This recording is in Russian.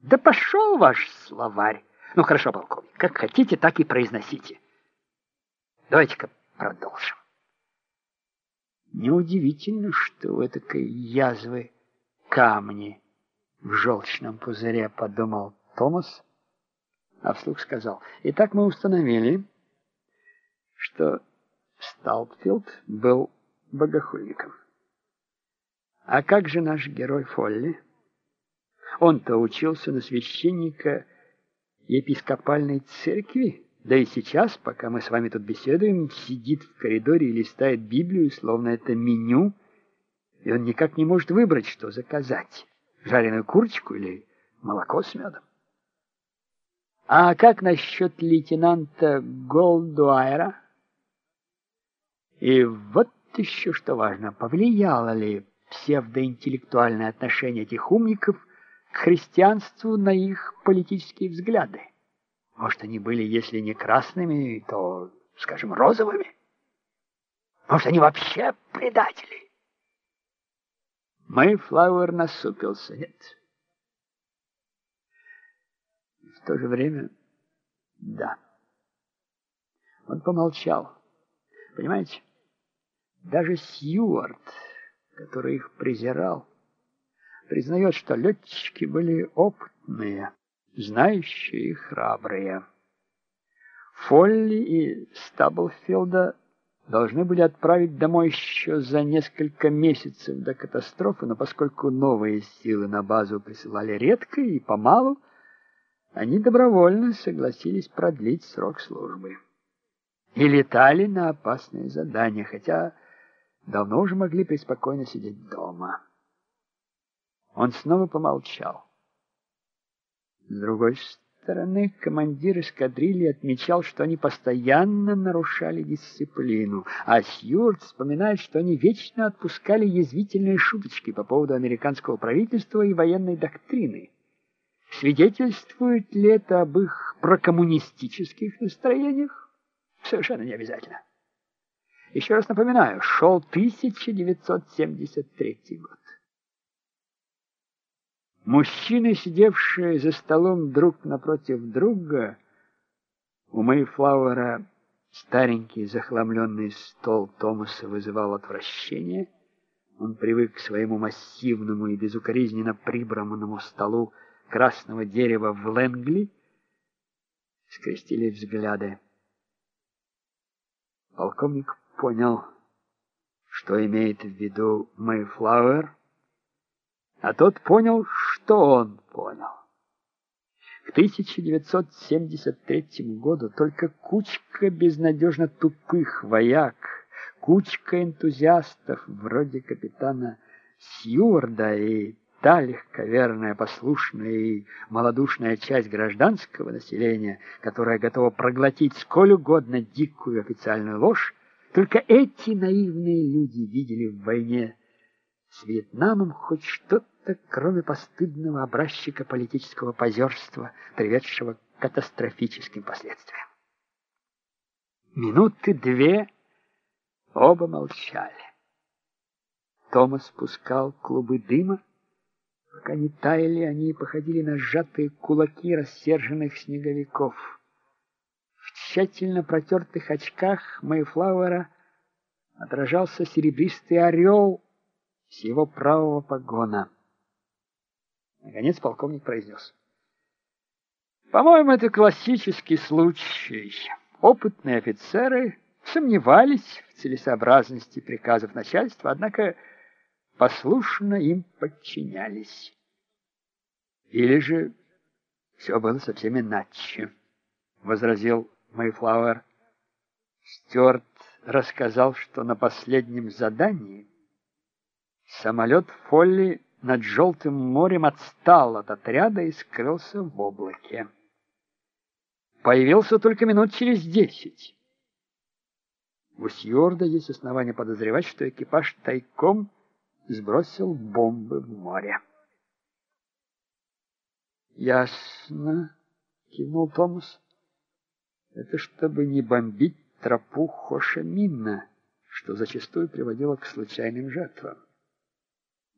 Да пошел ваш словарь. Ну, хорошо, полковник, как хотите, так и произносите. Давайте-ка продолжим. Неудивительно, что у этой язвы камни в желчном пузыре, подумал Томас, а вслух сказал: итак, мы установили, что Стаутфилд был богохульником. А как же наш герой Фолли? Он-то учился на священника епископальной церкви, да и сейчас, пока мы с вами тут беседуем, сидит в коридоре и листает Библию, словно это меню, и он никак не может выбрать, что заказать: жареную курочку или молоко с медом. А как насчет лейтенанта Голдуайра? И вот еще что важно: повлияло ли псевдоинтеллектуальное отношение этих умников к христианству на их политические взгляды? Может, они были, если не красными, то, скажем, розовыми? Может, они вообще предатели? Мэйфлауэр насупился. Нет. В то же время, да. Он помолчал. Понимаете, даже Сьюарт, который их презирал, признает, что летчики были опытные, знающие и храбрые. Фолли и Стаблфилда должны были отправить домой еще за несколько месяцев до катастрофы, но поскольку новые силы на базу присылали редко и помалу, они добровольно согласились продлить срок службы. И летали на опасные задания, хотя давно уже могли преспокойно сидеть дома. Он снова помолчал. С другой стороны, командир эскадрильи отмечал, что они постоянно нарушали дисциплину, а Сьюарт вспоминает, что они вечно отпускали язвительные шуточки по поводу американского правительства и военной доктрины. Свидетельствует ли это об их прокоммунистических настроениях? Совершенно не обязательно. Еще раз напоминаю, шел 1973 год. Мужчины, сидевшие за столом друг напротив друга, у Мэйфлауэра старенький захламленный стол Томаса вызывал отвращение. Он привык к своему массивному и безукоризненно прибранному столу красного дерева в Лэнгли. Скрестили взгляды. Полковник понял, что имеет в виду Мэйфлауэр, а тот понял, что он понял. К 1973 году только кучка безнадежно тупых вояк, кучка энтузиастов вроде капитана Сьюарда и та легковерная, послушная и малодушная часть гражданского населения, которая готова проглотить сколь угодно дикую официальную ложь, только эти наивные люди видели в войне с Вьетнамом хоть что-то, кроме постыдного образчика политического позерства, приведшего к катастрофическим последствиям. Минуты две оба молчали. Томас пускал клубы дыма. Пока не таяли, они походили на сжатые кулаки рассерженных снеговиков. В тщательно протертых очках Мэйфлауэра отражался серебристый орел с его правого погона. Наконец полковник произнес: «По-моему, это классический случай. Опытные офицеры сомневались в целесообразности приказов начальства, однако послушно им подчинялись. Или же все было совсем иначе», — возразил Мэйфлауэр. Стюарт рассказал, что на последнем задании самолет Фолли над Желтым морем отстал от отряда и скрылся в облаке. Появился только минут через 10. У Сьюарда есть основания подозревать, что экипаж тайком сбросил бомбы в море. «Ясно», — кивнул Томас. «Это чтобы не бомбить тропу Хошимина, что зачастую приводило к случайным жертвам».